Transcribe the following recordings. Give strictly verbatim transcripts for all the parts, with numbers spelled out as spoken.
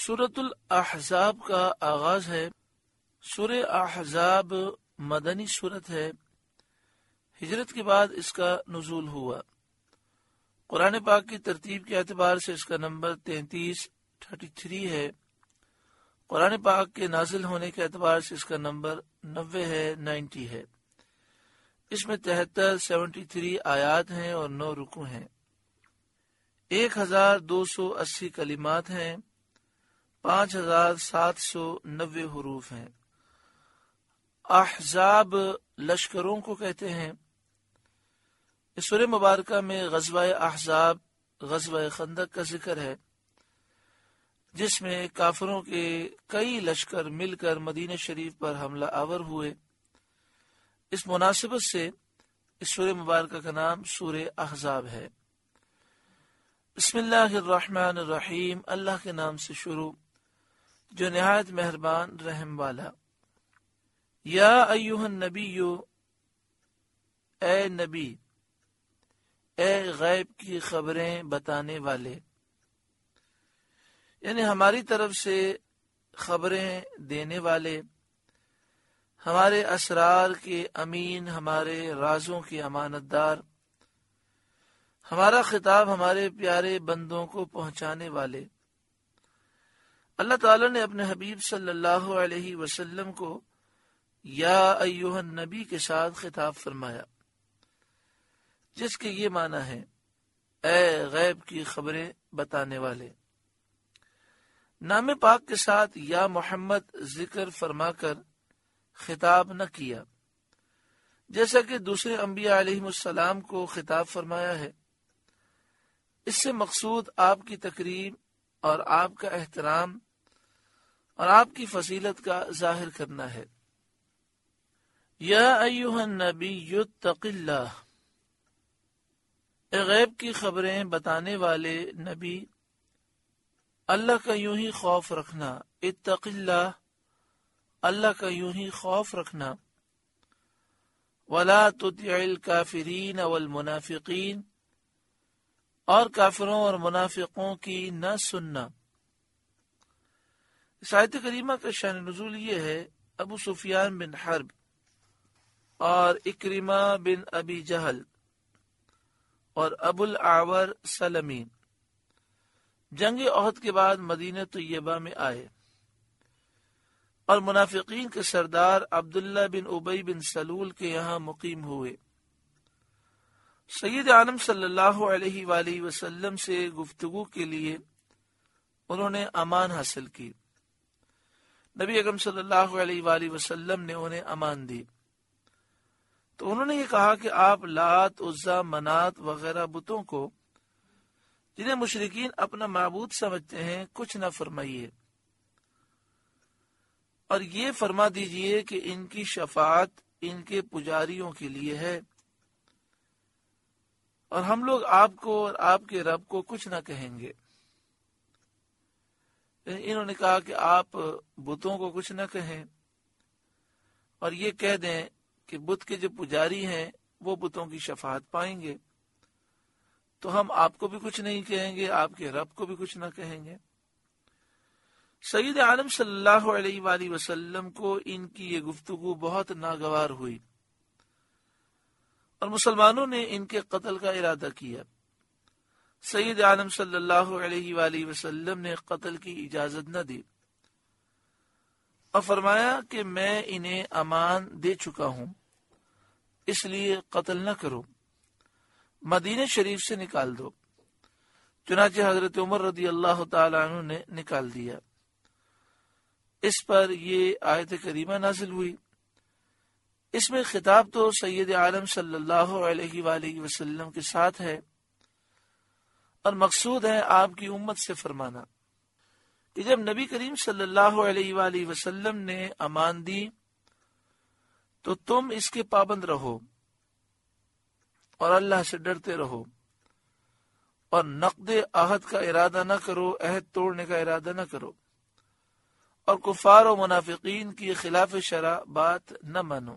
سورۃ الاحزاب کا آغاز ہے۔ سورہ احزاب مدنی سورت ہے، ہجرت کے بعد اس کا نزول ہوا۔ قرآن پاک کی ترتیب کے اعتبار سے اس کا نمبر تینتیس تھرٹی تھری ہے۔ قرآن پاک کے نازل ہونے کے اعتبار سے اس کا نمبر نوے ہے، نائنٹی ہے۔ اس میں تہتر سیونٹی تھری آیات ہیں اور نو رکوع ہیں۔ ایک ہزار دو سو اسی کلمات ہیں، پانچ ہزار سات سو نوے حروف ہیں۔ احزاب لشکروں کو کہتے ہیں۔ اس سورہ مبارکہ میں غزوہ احزاب، غزوہ خندق کا ذکر ہے، جس میں کافروں کے کئی لشکر مل کر مدینہ شریف پر حملہ آور ہوئے۔ اس مناسبت سے اس سورہ مبارکہ کا نام سورہ احزاب ہے۔ بسم اللہ الرحمن الرحیم، اللہ کے نام سے شروع جو نہایت مہربان رحم والا۔ یا ایھا النبی، اے نبی، اے غیب کی خبریں بتانے والے، یعنی ہماری طرف سے خبریں دینے والے، ہمارے اسرار کے امین، ہمارے رازوں کے امانت دار، ہمارا خطاب ہمارے پیارے بندوں کو پہنچانے والے۔ اللہ تعالیٰ نے اپنے حبیب صلی اللہ علیہ وسلم کو یا ایھا النبی کے ساتھ خطاب فرمایا، جس کے یہ معنی ہے اے غیب کی خبریں بتانے والے۔ نام پاک کے ساتھ یا محمد ذکر فرما کر خطاب نہ کیا، جیسا کہ دوسرے انبیاء علیہ السلام کو خطاب فرمایا ہے۔ اس سے مقصود آپ کی تکریم اور آپ کا احترام اور آپ کی فضیلت کا ظاہر کرنا ہے۔ یا ایھا النبی اتق اللہ، اے غیب کی خبریں بتانے والے نبی، اللہ کا یوں ہی خوف رکھنا۔ اتق اللہ، اللہ کا یوں ہی خوف رکھنا۔ ولا تطع الکافرین والمنافقین، اور کافروں اور منافقوں کی نہ سننا۔ اس آیت کریمہ کا شان نزول یہ ہے، ابو سفیان بن حرب اور اکرمہ بن ابی جہل اور ابو الاعور سلمی جنگ احد کے بعد مدینہ طیبہ میں آئے اور منافقین کے سردار عبداللہ بن ابی بن سلول کے یہاں مقیم ہوئے۔ سید عالم صلی اللہ علیہ وآلہ وسلم سے گفتگو کے لیے انہوں نے امان حاصل کی۔ نبی اکرم صلی اللہ علیہ وآلہ وسلم نے انہیں امان دی تو انہوں نے یہ کہا کہ آپ لات، عزا، منات وغیرہ بتوں کو جنہیں مشرکین اپنا معبود سمجھتے ہیں کچھ نہ فرمائیے، اور یہ فرما دیجئے کہ ان کی شفاعت ان کے پجاریوں کے لیے ہے، اور ہم لوگ آپ کو اور آپ کے رب کو کچھ نہ کہیں گے۔ انہوں نے کہا کہ آپ بتوں کو کچھ نہ کہیں اور یہ کہہ دیں کہ بت کے جو پجاری ہیں وہ بتوں کی شفاعت پائیں گے، تو ہم آپ کو بھی کچھ نہیں کہیں گے، آپ کے رب کو بھی کچھ نہ کہیں گے۔ سید عالم صلی اللہ علیہ وآلہ وسلم کو ان کی یہ گفتگو بہت ناگوار ہوئی اور مسلمانوں نے ان کے قتل کا ارادہ کیا۔ سید عالم صلی اللہ علیہ وآلہ وسلم نے قتل کی اجازت نہ دی اور فرمایا کہ میں انہیں امان دے چکا ہوں، اس لیے قتل نہ کرو، مدینہ شریف سے نکال دو۔ چنانچہ حضرت عمر رضی اللہ تعالیٰ عنہ نے نکال دیا۔ اس پر یہ آیت کریمہ نازل ہوئی۔ اس میں خطاب تو سید عالم صلی اللہ علیہ وآلہ وسلم کے ساتھ ہے اور مقصود ہے آپ کی امت سے فرمانا کہ جب نبی کریم صلی اللہ علیہ وآلہ وسلم نے امان دی تو تم اس کے پابند رہو اور اللہ سے ڈرتے رہو اور نقد عہد کا ارادہ نہ کرو، عہد توڑنے کا ارادہ نہ کرو، اور کفار و منافقین کی خلاف شرع بات نہ مانو۔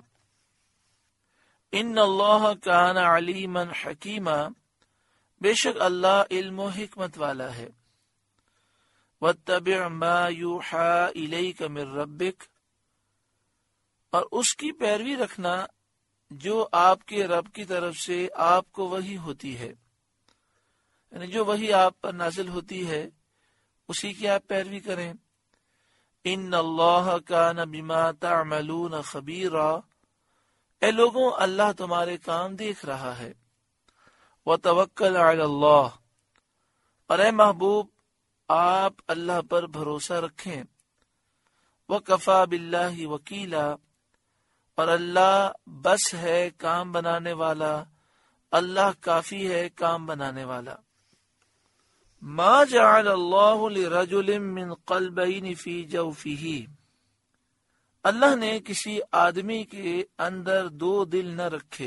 ان اللہ کان علیما حکیما، بے شک اللہ علم و حکمت والا ہے۔ وَاتَّبِعْ مَا يُوحَى إِلَيْكَ مِن رَبِّكَ، اور اس کی پیروی رکھنا جو آپ کے رب کی طرف سے آپ کو وحی ہوتی ہے، یعنی جو وحی آپ پر نازل ہوتی ہے اسی کی آپ پیروی کریں۔ ان اللہ کان بما تعملون خبیرا، اے لوگوں اللہ تمہارے کام دیکھ رہا ہے۔ وتوکل علی اللہ، اور اے محبوب آپ اللہ پر بھروسہ رکھیں۔ وکفی باللہ وکیلا، اور اللہ بس ہے کام بنانے والا، اللہ کافی ہے کام بنانے والا۔ ما جعل اللہ لرجل من قلبین فی جوفہ، اللہ نے کسی آدمی کے اندر دو دل نہ رکھے۔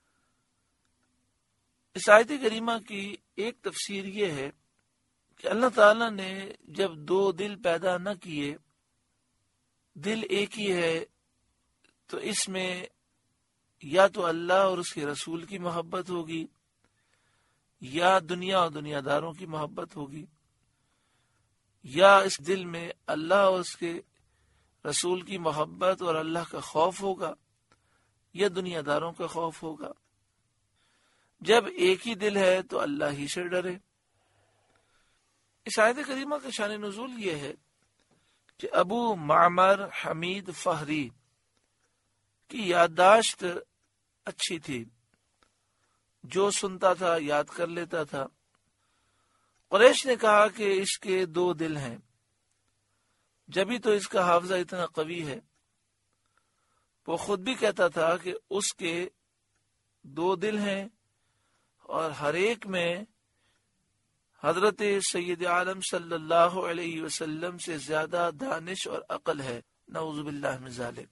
اس آیت کریمہ کی ایک تفسیر یہ ہے کہ اللہ تعالیٰ نے جب دو دل پیدا نہ کیے، دل ایک ہی ہے، تو اس میں یا تو اللہ اور اس کے رسول کی محبت ہوگی، یا دنیا اور دنیا داروں کی محبت ہوگی، یا اس دل میں اللہ اور اس کے رسول کی محبت اور اللہ کا خوف ہوگا، یا دنیا داروں کا خوف ہوگا۔ جب ایک ہی دل ہے تو اللہ ہی سے ڈرے۔ اس آیت کریمہ کا شان نزول یہ ہے کہ ابو معمر حمید فہری کی یادداشت اچھی تھی، جو سنتا تھا یاد کر لیتا تھا۔ قریش نے کہا کہ اس کے دو دل ہیں، جبھی تو اس کا حافظہ اتنا قوی ہے۔ وہ خود بھی کہتا تھا کہ اس کے دو دل ہیں اور ہر ایک میں حضرت سید عالم صلی اللہ علیہ وسلم سے زیادہ دانش اور عقل ہے، نعوذ باللہ من ذالک۔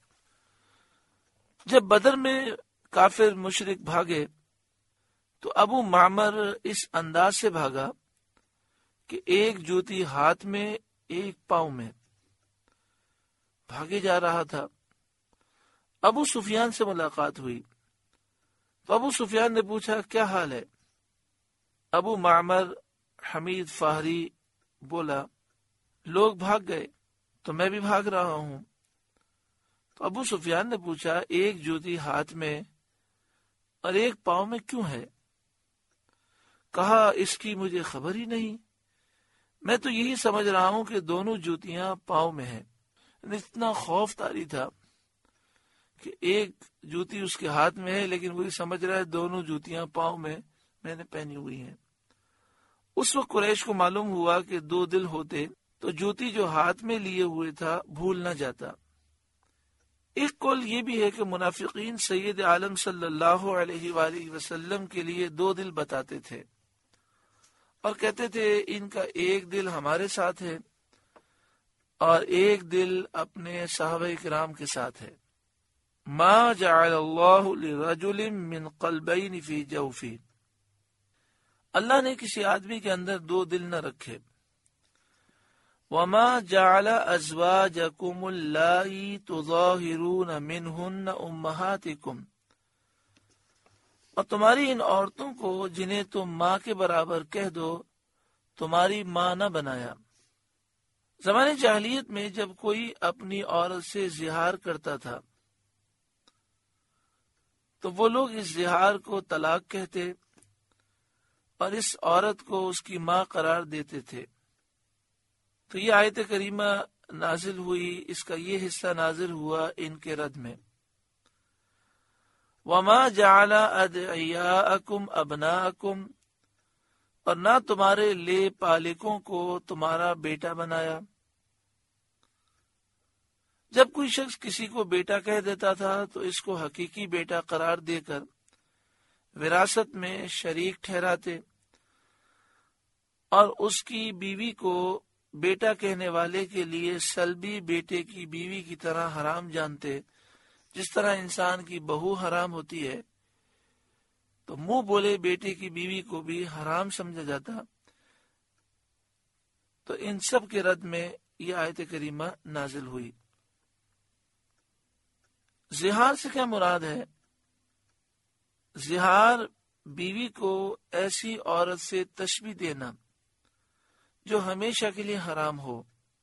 جب بدر میں کافر مشرک بھاگے تو ابو معمر اس انداز سے بھاگا کہ ایک جوتی ہاتھ میں ایک پاؤں میں بھاگے جا رہا تھا۔ ابو سفیان سے ملاقات ہوئی تو ابو سفیان نے پوچھا کیا حال ہے؟ ابو معمر حمید فہری بولا لوگ بھاگ گئے تو میں بھی بھاگ رہا ہوں۔ تو ابو سفیان نے پوچھا ایک جوتی ہاتھ میں اور ایک پاؤں میں کیوں ہے؟ کہا اس کی مجھے خبر ہی نہیں، میں تو یہی سمجھ رہا ہوں کہ دونوں جوتیاں پاؤں میں ہیں۔ اتنا خوف طاری تھا کہ ایک جوتی اس کے ہاتھ میں ہے لیکن وہی سمجھ رہا ہے دونوں جوتیاں پاؤں میں میں نے پہنی ہوئی ہیں۔ اس وقت قریش کو معلوم ہوا کہ دو دل ہوتے تو جوتی جو ہاتھ میں لیے ہوئے تھا بھول نہ جاتا۔ ایک قول یہ بھی ہے کہ منافقین سید عالم صلی اللہ علیہ وآلہ وسلم کے لیے دو دل بتاتے تھے اور کہتے تھے ان کا ایک دل ہمارے ساتھ ہے اور ایک دل اپنے صحابہ کرام کے ساتھ ہے۔ ما جعل اللہ لرجل من قلبین فی جوفہ، اللہ نے کسی آدمی کے اندر دو دل نہ رکھے۔ وما جعل ازواجکم اللائی تظاہرون منہن امہاتکم، اور تمہاری ان عورتوں کو جنہیں تم ماں کے برابر کہہ دو تمہاری ماں نہ بنایا۔ زمانے جاہلیت میں جب کوئی اپنی عورت سے زہار کرتا تھا تو وہ لوگ اس زہار کو طلاق کہتے اور اس عورت کو اس کی ماں قرار دیتے تھے۔ تو یہ آیت کریمہ نازل ہوئی، اس کا یہ حصہ نازل ہوا ان کے رد میں۔ وما جعل ادعیاءکم ابناءکم، اور نہ تمہارے لے پالکوں کو تمہارا بیٹا بنایا۔ جب کوئی شخص کسی کو بیٹا کہہ دیتا تھا تو اس کو حقیقی بیٹا قرار دے کر وراثت میں شریک ٹھہراتے اور اس کی بیوی کو بیٹا کہنے والے کے لیے سلبی بیٹے کی بیوی کی طرح حرام جانتے، جس طرح انسان کی بہو حرام ہوتی ہے تو منہ بولے بیٹے کی بیوی کو بھی حرام سمجھا جاتا۔ تو ان سب کے رد میں یہ آیت کریمہ نازل ہوئی۔ زہار سے کیا مراد ہے؟ زہار بیوی کو ایسی عورت سے تشبیہ دینا جو ہمیشہ کے لیے حرام ہو،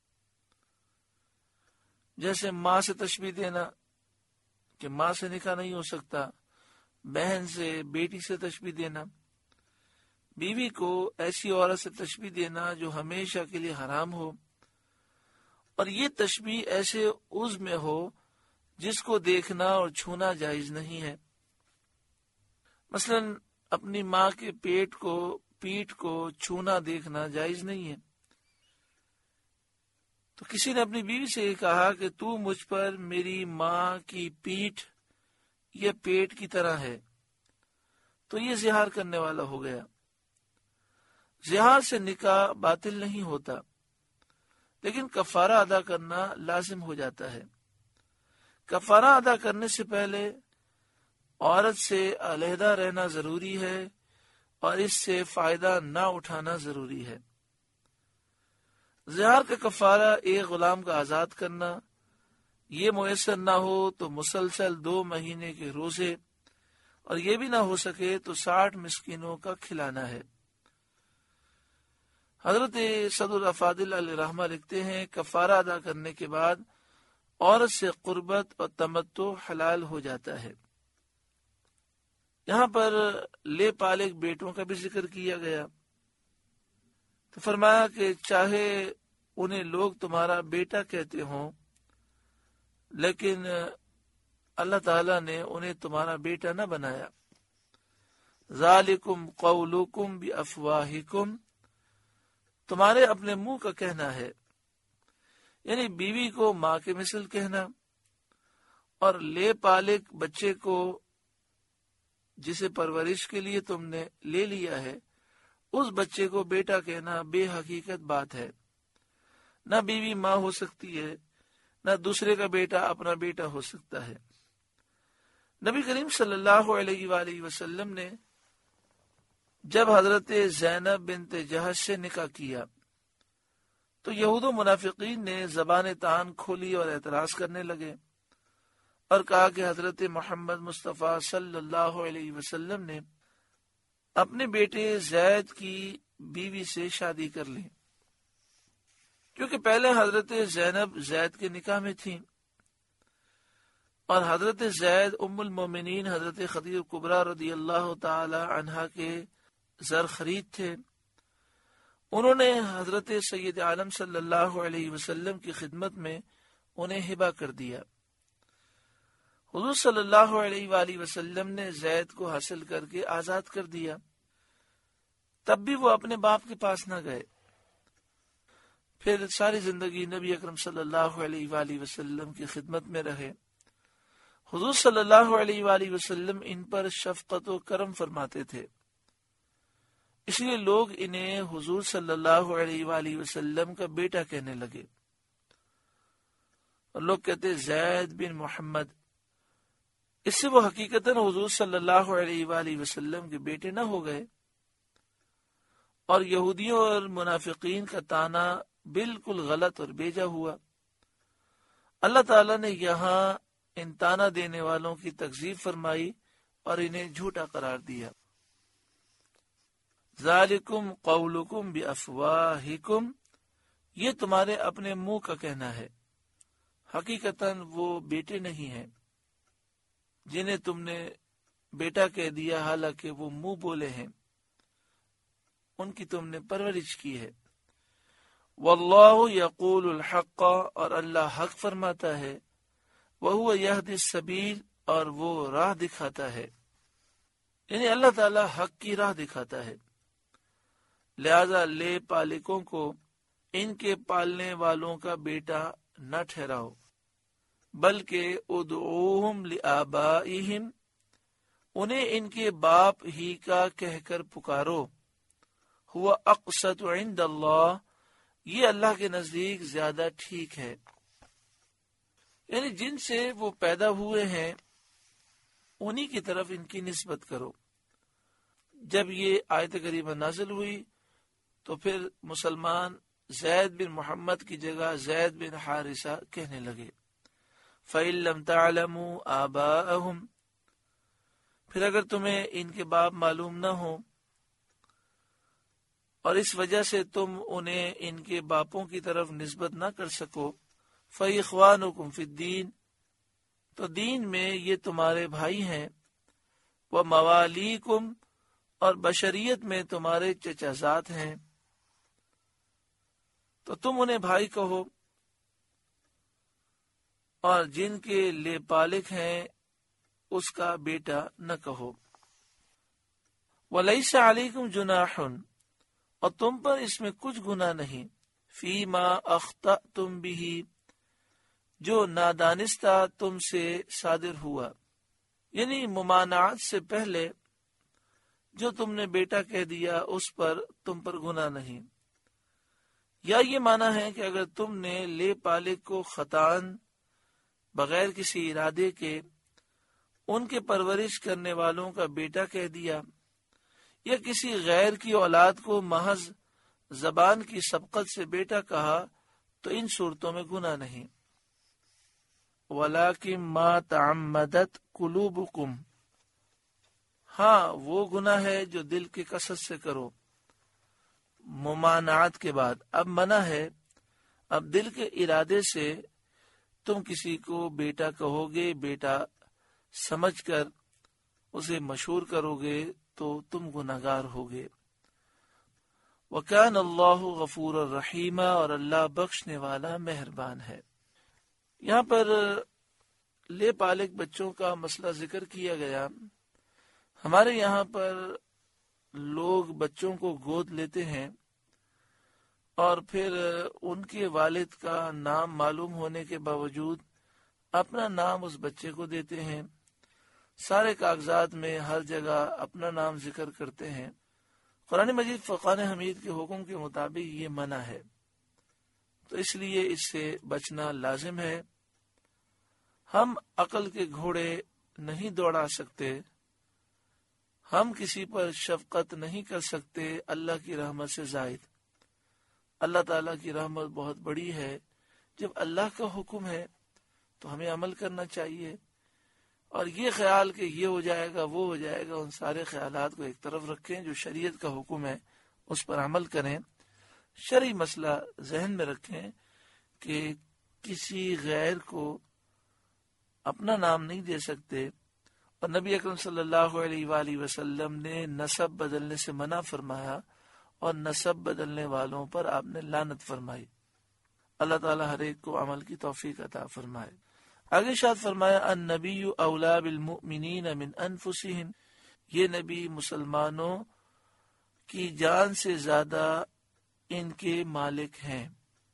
جیسے ماں سے تشبیہ دینا کہ ماں سے نکاح نہیں ہو سکتا، بہن سے، بیٹی سے تشبیہ دینا، بیوی کو ایسی عورت سے تشبیہ دینا جو ہمیشہ کے لیے حرام ہو، اور یہ تشبیہ ایسے عضو میں ہو جس کو دیکھنا اور چھونا جائز نہیں ہے۔ مثلا اپنی ماں کے پیٹ کو، پیٹھ کو چھونا دیکھنا جائز نہیں ہے۔ تو کسی نے اپنی بیوی سے یہ کہا کہ تو مجھ پر میری ماں کی پیٹھ یا پیٹ کی طرح ہے، تو یہ زہار کرنے والا ہو گیا۔ زہار سے نکاح باطل نہیں ہوتا، لیکن کفارہ ادا کرنا لازم ہو جاتا ہے۔ کفارہ ادا کرنے سے پہلے عورت سے علیحدہ رہنا ضروری ہے اور اس سے فائدہ نہ اٹھانا ضروری ہے۔ زہار کا کفارہ ایک غلام کا آزاد کرنا، یہ میسر نہ ہو تو مسلسل دو مہینے کے روزے، اور یہ بھی نہ ہو سکے تو ساٹھ مسکینوں کا کھلانا ہے۔ حضرت صدر الافاضل علیہ رحمہ لکھتے ہیں، کفارہ ادا کرنے کے بعد عورت سے قربت اور تمتع حلال ہو جاتا ہے۔ یہاں پر لے پالک بیٹوں کا بھی ذکر کیا گیا، تو فرمایا کہ چاہے انہیں لوگ تمہارا بیٹا کہتے ہوں، لیکن اللہ تعالیٰ نے انہیں تمہارا بیٹا نہ بنایا۔ ذالکم قولکم بافواہکم، تمہارے اپنے منہ کا کہنا ہے، یعنی بیوی کو ماں کے مثل کہنا، اور لے پالک بچے کو جسے پرورش کے لیے تم نے لے لیا ہے اس بچے کو بیٹا کہنا بے حقیقت بات ہے۔ نہ بیوی ماں ہو سکتی ہے، نہ دوسرے کا بیٹا اپنا بیٹا ہو سکتا ہے۔ نبی کریم صلی اللہ علیہ وآلہ وسلم نے جب حضرت زینب بنت جہش سے نکاح کیا تو یہود و منافقین نے زبان تان کھولی اور اعتراض کرنے لگے اور کہا کہ حضرت محمد مصطفیٰ صلی اللہ علیہ وسلم نے اپنے بیٹے زید کی بیوی سے شادی کر لی، کیونکہ پہلے حضرت زینب زید کے نکاح میں تھیں، اور حضرت زید ام المومنین حضرت خدیجہ کبریٰ رضی اللہ تعالی عنہا کے زر خرید تھے۔ انہوں نے حضرت سید عالم صلی اللہ علیہ وسلم کی خدمت میں انہیں ہبہ کر دیا۔ حضور صلی اللہ علیہ وآلہ وسلم نے زید کو حاصل کر کے آزاد کر دیا، تب بھی وہ اپنے باپ کے پاس نہ گئے۔ پھر ساری زندگی نبی اکرم صلی اللہ علیہ وآلہ وسلم کی خدمت میں رہے۔ حضور صلی اللہ علیہ وآلہ وسلم ان پر شفقت و کرم فرماتے تھے، اس لیے لوگ انہیں حضور صلی اللہ علیہ وآلہ وسلم کا بیٹا کہنے لگے، اور لوگ کہتے زید بن محمد، اس سے وہ حقیقتاً حضور صلی اللہ علیہ وآلہ وسلم کے بیٹے نہ ہو گئے، اور یہودیوں اور منافقین کا تانا بالکل غلط اور بیجا ہوا۔ اللہ تعالیٰ نے یہاں ان تانا دینے والوں کی تکذیب فرمائی اور انہیں جھوٹا قرار دیا۔ ذالکم قولکم بافواہکم، یہ تمہارے اپنے منہ کا کہنا ہے، حقیقتاً وہ بیٹے نہیں ہیں جنہیں تم نے بیٹا کہہ دیا، حالانکہ وہ منہ بولے ہیں، ان کی تم نے پرورش کی ہے۔ واللہ یقول الحق، اور اللہ حق فرماتا ہے، وہو یہدی السبیل، اور وہ راہ دکھاتا ہے، یعنی اللہ تعالی حق کی راہ دکھاتا ہے۔ لہذا لے پالکوں کو ان کے پالنے والوں کا بیٹا نہ ٹھہراؤ، بلکہ ادعوہم لآبائہم، انہیں ان کے باپ ہی کا کہہ کر پکارو، ہوا اقسط عند اللہ، یہ اللہ کے نزدیک زیادہ ٹھیک ہے، یعنی جن سے وہ پیدا ہوئے ہیں انہی کی طرف ان کی نسبت کرو۔ جب یہ آیت کریمہ نازل ہوئی تو پھر مسلمان زید بن محمد کی جگہ زید بن حارثہ کہنے لگے۔ فَإِن لَّمْ تَعْلَمُوا آبَاءَهُمْ، پھر اگر تمہیں ان کے باپ معلوم نہ ہو، اور اس وجہ سے تم انہیں ان کے باپوں کی طرف نسبت نہ کر سکو، فَإِخْوَانُكُمْ فِي الدِّينِ، تو دین میں یہ تمہارے بھائی ہیں، وَمَوَالِيكُمْ، اور بشریت میں تمہارے چچا زاد ہیں، تو تم انہیں بھائی کہو، اور جن کے لے پالک ہیں اس کا بیٹا نہ کہو۔ وَلَيْسَ عَلَيْكُمْ جُنَاحٌ، اور تم پر اس میں کچھ گناہ نہیں، فِيمَا أَخْطَأْتُمْ بِهِ، جو نادانستہ تم سے صادر ہوا، یعنی ممانعت سے پہلے جو تم نے بیٹا کہہ دیا اس پر تم پر گناہ نہیں۔ یا یہ معنی ہے کہ اگر تم نے لے پالک کو خطاً بغیر کسی ارادے کے ان کے پرورش کرنے والوں کا بیٹا کہہ دیا، یا کسی غیر کی اولاد کو محض زبان کی سبقت سے بیٹا کہا، تو ان صورتوں میں گناہ نہیں۔ وَلَٰكِن مَا تَعَمَّدَتْ قُلُوبُكُمْ، ہاں وہ گناہ ہے جو دل کے کثرت سے کرو، ممانعت کے بعد۔ اب منع ہے، اب دل کے ارادے سے تم کسی کو بیٹا کہو گے، بیٹا سمجھ کر اسے مشہور کرو گے تو تم گناہگار ہوگے۔ وَكَانَ اللَّهُ غَفُورًا رَحِيمًا، اور اللہ بخشنے والا مہربان ہے۔ یہاں پر لے پالک بچوں کا مسئلہ ذکر کیا گیا۔ ہمارے یہاں پر لوگ بچوں کو گود لیتے ہیں اور پھر ان کے والد کا نام معلوم ہونے کے باوجود اپنا نام اس بچے کو دیتے ہیں، سارے کاغذات میں ہر جگہ اپنا نام ذکر کرتے ہیں۔ قرآن مجید فرقان حمید کے حکم کے مطابق یہ منع ہے، تو اس لیے اس سے بچنا لازم ہے۔ ہم عقل کے گھوڑے نہیں دوڑا سکتے، ہم کسی پر شفقت نہیں کر سکتے اللہ کی رحمت سے زائد۔ اللہ تعالیٰ کی رحمت بہت بڑی ہے، جب اللہ کا حکم ہے تو ہمیں عمل کرنا چاہیے، اور یہ خیال کہ یہ ہو جائے گا وہ ہو جائے گا، ان سارے خیالات کو ایک طرف رکھیں، جو شریعت کا حکم ہے اس پر عمل کریں۔ شرعی مسئلہ ذہن میں رکھیں کہ کسی غیر کو اپنا نام نہیں دے سکتے، اور نبی اکرم صلی اللہ علیہ وآلہ وسلم نے نسب بدلنے سے منع فرمایا، اور نسب بدلنے والوں پر آپ نے لعنت فرمائی۔ اللہ تعالیٰ ہر ایک کو عمل کی توفیق عطا فرمائے۔ آگے شاد فرمایا، النبی اولا بالمؤمنین من انفسہم، یہ نبی مسلمانوں کی جان سے زیادہ ان کے مالک ہیں۔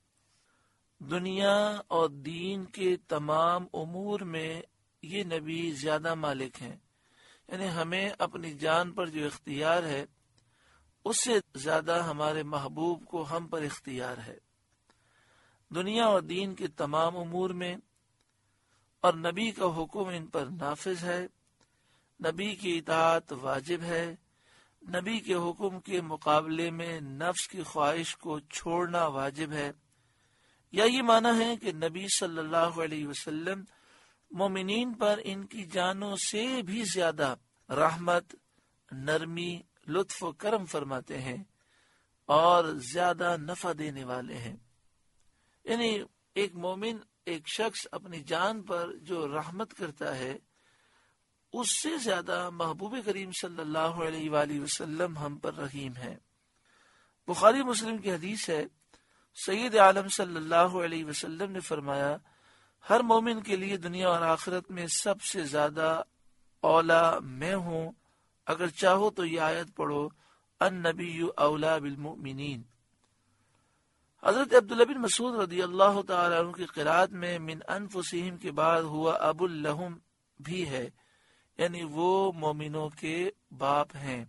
دنیا اور دین کے تمام امور میں یہ نبی زیادہ مالک ہیں، یعنی ہمیں اپنی جان پر جو اختیار ہے اس سے زیادہ ہمارے محبوب کو ہم پر اختیار ہے، دنیا اور دین کے تمام امور میں، اور نبی کا حکم ان پر نافذ ہے، نبی کی اطاعت واجب ہے، نبی کے حکم کے مقابلے میں نفس کی خواہش کو چھوڑنا واجب ہے۔ یا یہ معنی ہے کہ نبی صلی اللہ علیہ وسلم مومنین پر ان کی جانوں سے بھی زیادہ رحمت، نرمی، لطف و کرم فرماتے ہیں اور زیادہ نفع دینے والے ہیں۔ یعنی ایک مومن، ایک شخص اپنی جان پر جو رحمت کرتا ہے اس سے زیادہ محبوب کریم صلی اللہ علیہ وآلہ وسلم ہم پر رحیم ہے۔ بخاری مسلم کی حدیث ہے، سید عالم صلی اللہ علیہ وسلم نے فرمایا، ہر مومن کے لیے دنیا اور آخرت میں سب سے زیادہ اولا میں ہوں، اگر چاہو تو یہ آیت پڑھو، النبی اولا بالمؤمنین۔ حضرت عبداللہ بن مسعود رضی اللہ تعالیٰ عنہ کی قرات میں من انفسہم کے بعد ہوا ابو لہم بھی ہے، یعنی وہ مومنوں کے باپ ہیں۔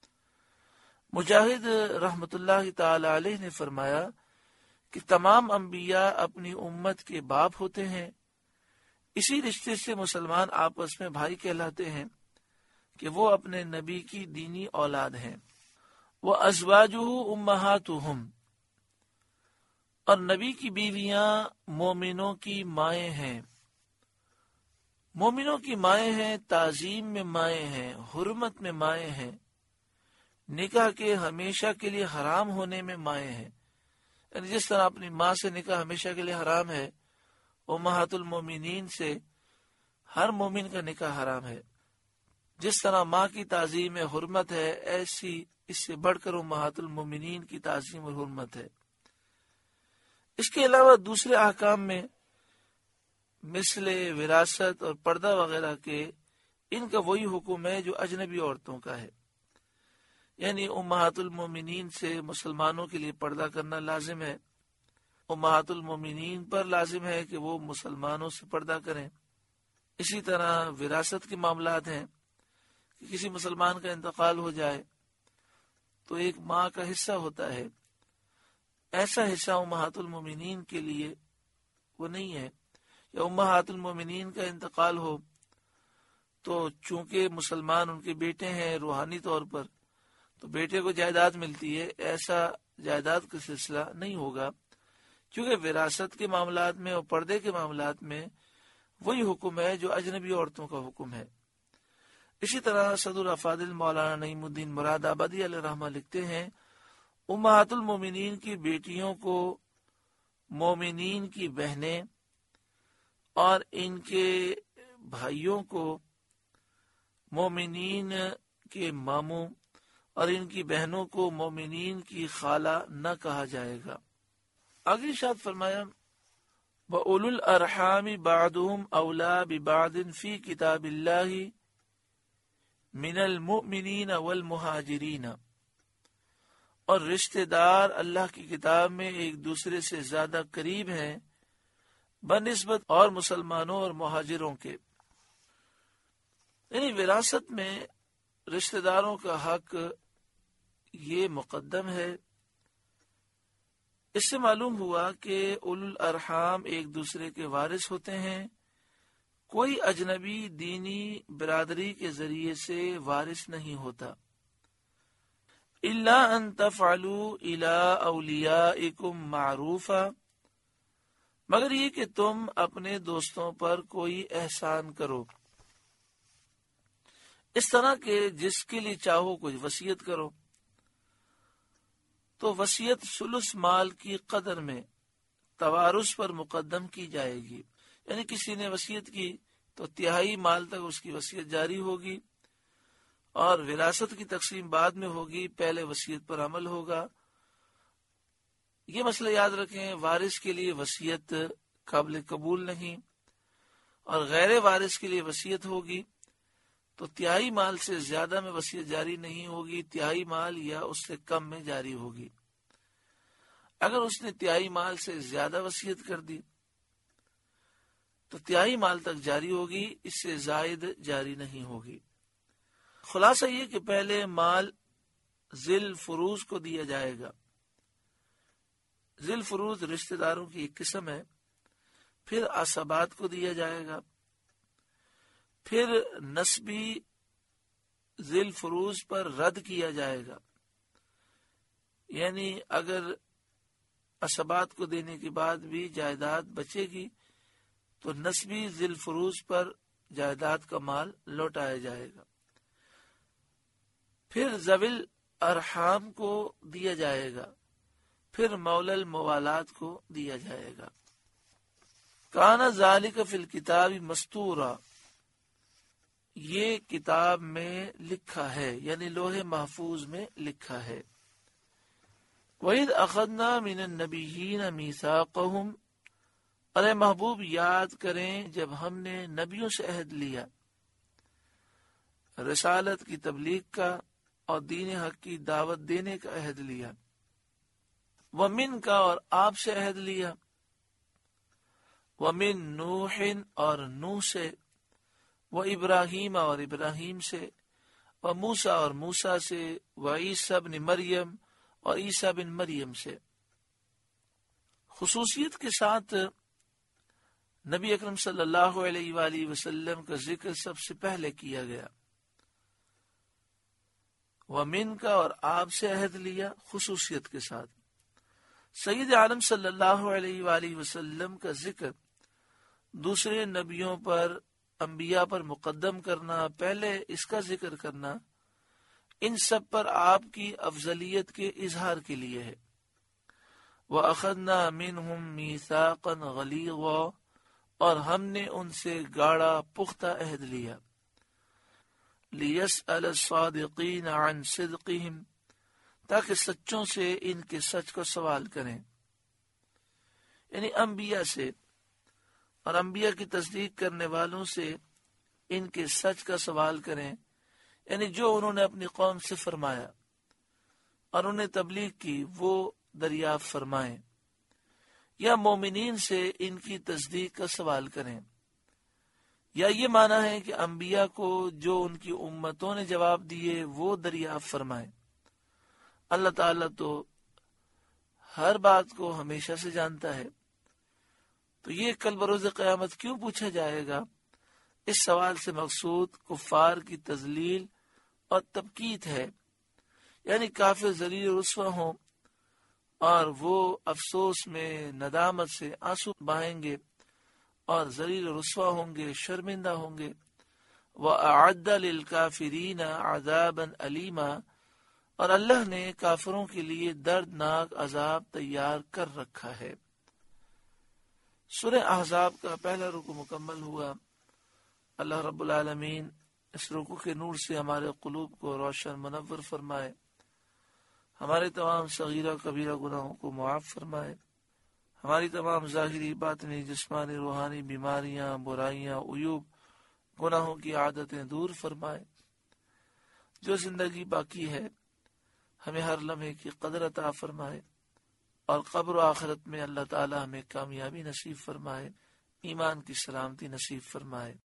مجاہد رحمت اللہ تعالی علیہ نے فرمایا کہ تمام انبیاء اپنی امت کے باپ ہوتے ہیں، اسی رشتے سے مسلمان آپس میں بھائی کہلاتے ہیں کہ وہ اپنے نبی کی دینی اولاد ہیں۔ وَأَزْوَاجُهُ أُمَّهَاتُهُمْ، اور نبی کی بیویاں مومنوں کی مائیں ہیں، مومنوں کی مائیں ہیں، تعظیم میں مائیں ہیں، حرمت میں مائیں ہیں، نکاح کے ہمیشہ کے لیے حرام ہونے میں مائع ہیں، یعنی جس طرح اپنی ماں سے نکاح ہمیشہ کے لیے حرام ہے، امہات المومنین سے ہر مومن کا نکاح حرام ہے۔ جس طرح ماں کی تعظیم حرمت ہے، ایسی اس سے بڑھ کر امہات المومنین کی تعظیم اور حرمت ہے۔ اس کے علاوہ دوسرے احکام میں مثل وراثت اور پردہ وغیرہ کے ان کا وہی حکم ہے جو اجنبی عورتوں کا ہے، یعنی امہات المومنین سے مسلمانوں کے لیے پردہ کرنا لازم ہے، امہات المومنین پر لازم ہے کہ وہ مسلمانوں سے پردہ کریں۔ اسی طرح وراثت کے معاملات ہیں کہ کسی مسلمان کا انتقال ہو جائے تو ایک ماں کا حصہ ہوتا ہے، ایسا حصہ امہات المومنین کے لیے وہ نہیں ہے، یا امہات المومنین کا انتقال ہو تو چونکہ مسلمان ان کے بیٹے ہیں روحانی طور پر، تو بیٹے کو جائیداد ملتی ہے، ایسا جائیداد کا سلسلہ نہیں ہوگا، کیونکہ وراثت کے معاملات میں اور پردے کے معاملات میں وہی حکم ہے جو اجنبی عورتوں کا حکم ہے۔ اسی طرح صدر افاضل مولانا نعیم الدین مراد آبادی علیہ رحمہ لکھتے ہیں، امہات المومنین کی بیٹیوں کو مومنین کی بہنیں اور ان کے بھائیوں کو مومنین کے ماموں اور ان کی بہنوں کو مومنین کی خالہ نہ کہا جائے گا۔ آگے ارشاد فرمایا، وَأُولُو الْأَرْحَامِ بَعْضُهُمْ أَوْلَىٰ بِبَعْضٍ فِي كِتَابِ اللَّهِ مِنَ الْمُؤْمِنِينَ وَالْمُهَاجِرِينَ، اور رشتہ دار اللہ کی کتاب میں ایک دوسرے سے زیادہ قریب ہیں بنسبت اور مسلمانوں اور مہاجروں کے۔ یعنی وراثت میں رشتہ داروں کا حق یہ مقدم ہے۔ اس سے معلوم ہوا کہ اولو الارحام ایک دوسرے کے وارث ہوتے ہیں، کوئی اجنبی دینی برادری کے ذریعے سے وارث نہیں ہوتا، الا ان تفعلوا الى اولیائکم معروفا، مگر یہ کہ تم اپنے دوستوں پر کوئی احسان کرو، اس طرح کہ جس کے لیے چاہو کچھ وصیت کرو، تو وصیت ثلث مال کی قدر میں توارث پر مقدم کی جائے گی، یعنی کسی نے وصیت کی تو تہائی مال تک اس کی وصیت جاری ہوگی، اور وراثت کی تقسیم بعد میں ہوگی، پہلے وصیت پر عمل ہوگا۔ یہ مسئلہ یاد رکھیں، وارث کے لیے وصیت قابل قبول نہیں، اور غیر وارث کے لیے وصیت ہوگی تو تہائی مال سے زیادہ میں وصیت جاری نہیں ہوگی، تہائی مال یا اس سے کم میں جاری ہوگی۔ اگر اس نے تہائی مال سے زیادہ وصیت کر دی تو تہائی مال تک جاری ہوگی، اس سے زائد جاری نہیں ہوگی۔ خلاصہ یہ کہ پہلے مال ذی الفروض کو دیا جائے گا، ذی الفروض رشتہ داروں کی ایک قسم ہے، پھر عصبات کو دیا جائے گا، پھر نسبی ذی الفروض پر رد کیا جائے گا، یعنی اگر عصبات کو دینے کے بعد بھی جائیداد بچے گی تو نسبی ذی الفروض پر جائیداد کا مال لوٹایا جائے گا، پھر ذوی الارحام کو دیا جائے گا، پھر مولا الموالات کو دیا جائے گا۔ کانا ذالک فی الکتاب مستورا، یہ کتاب میں لکھا ہے، یعنی لوح محفوظ میں لکھا ہے۔ وَإِذْ أَخَذْنَا مِنَ النَّبِيِّينَ مِيثَاقَهُمْ، ارے محبوب یاد کریں جب ہم نے نبیوں سے عہد لیا، رسالت کی تبلیغ کا اور دین حق کی دعوت دینے کا عہد لیا، وَمِن کا اور آپ سے عہد لیا، وَمِن نوح اور نوح سے، وَإِبْرَاهِيمَ اور ابراہیم سے، وَموسیٰ اور موسیٰ سے، وَعیسیٰ ابن مریم اور عیسیٰ بن مریم سے۔ خصوصیت کے ساتھ نبی اکرم صلی اللہ علیہ وآلہ وسلم کا ذکر سب سے پہلے کیا گیا۔ وَمِن کا اور آپ سے عہد لیا خصوصیت کے ساتھ۔ سید عالم صلی اللہ علیہ وآلہ وسلم کا ذکر دوسرے نبیوں پر، انبیاء پر مقدم کرنا، پہلے اس کا ذکر کرنا، ان سب پر آپ کی افضلیت کے اظہار کے لیے ہے۔ وَأَخَذْنَا مِنْهُمْ مِيثَاقًا غَلِيظًا، اور ہم نے ان سے گاڑا پختہ عہد لیا۔ لِيَسْأَلَ الصَّادِقِينَ عَنْ صِدْقِهِمْ، تاکہ سچوں سے ان کے سچ کو سوال کریں، یعنی انبیاء سے اور انبیاء کی تصدیق کرنے والوں سے ان کے سچ کا سوال کریں، یعنی جو انہوں نے اپنی قوم سے فرمایا اور انہیں تبلیغ کی وہ دریافت فرمائیں، یا مومنین سے ان کی تصدیق کا سوال کریں، یا یہ معنی ہے کہ انبیاء کو جو ان کی امتوں نے جواب دیے وہ دریافت فرمائیں۔ اللہ تعالیٰ تو ہر بات کو ہمیشہ سے جانتا ہے، تو یہ کل بروز قیامت کیوں پوچھا جائے گا؟ اس سوال سے مقصود کفار کی تذلیل اور تبکیت ہے، یعنی کافر ذلیل و رسوا ہوں اور وہ افسوس میں ندامت سے آنسو بہائیں گے اور ذلیل و رسوا ہوں گے، شرمندہ ہوں گے۔ وَأَعَدَّ لِلْكَافِرِينَ عَذَابًا أَلِيمًا، اور اللہ نے کافروں کے لیے دردناک عذاب تیار کر رکھا ہے۔ سورہ احزاب کا پہلا رکوع مکمل ہوا۔ اللہ رب العالمین اس رکوع کے نور سے ہمارے قلوب کو روشن منور فرمائے، ہمارے تمام صغیرہ کبیرہ گناہوں کو معاف فرمائے، ہماری تمام ظاہری باطنی جسمانی روحانی بیماریاں برائیاں عیوب گناہوں کی عادتیں دور فرمائے۔ جو زندگی باقی ہے ہمیں ہر لمحے کی قدر عطا فرمائے، اور قبر و آخرت میں اللہ تعالی ہمیں کامیابی نصیب فرمائے، ایمان کی سلامتی نصیب فرمائے۔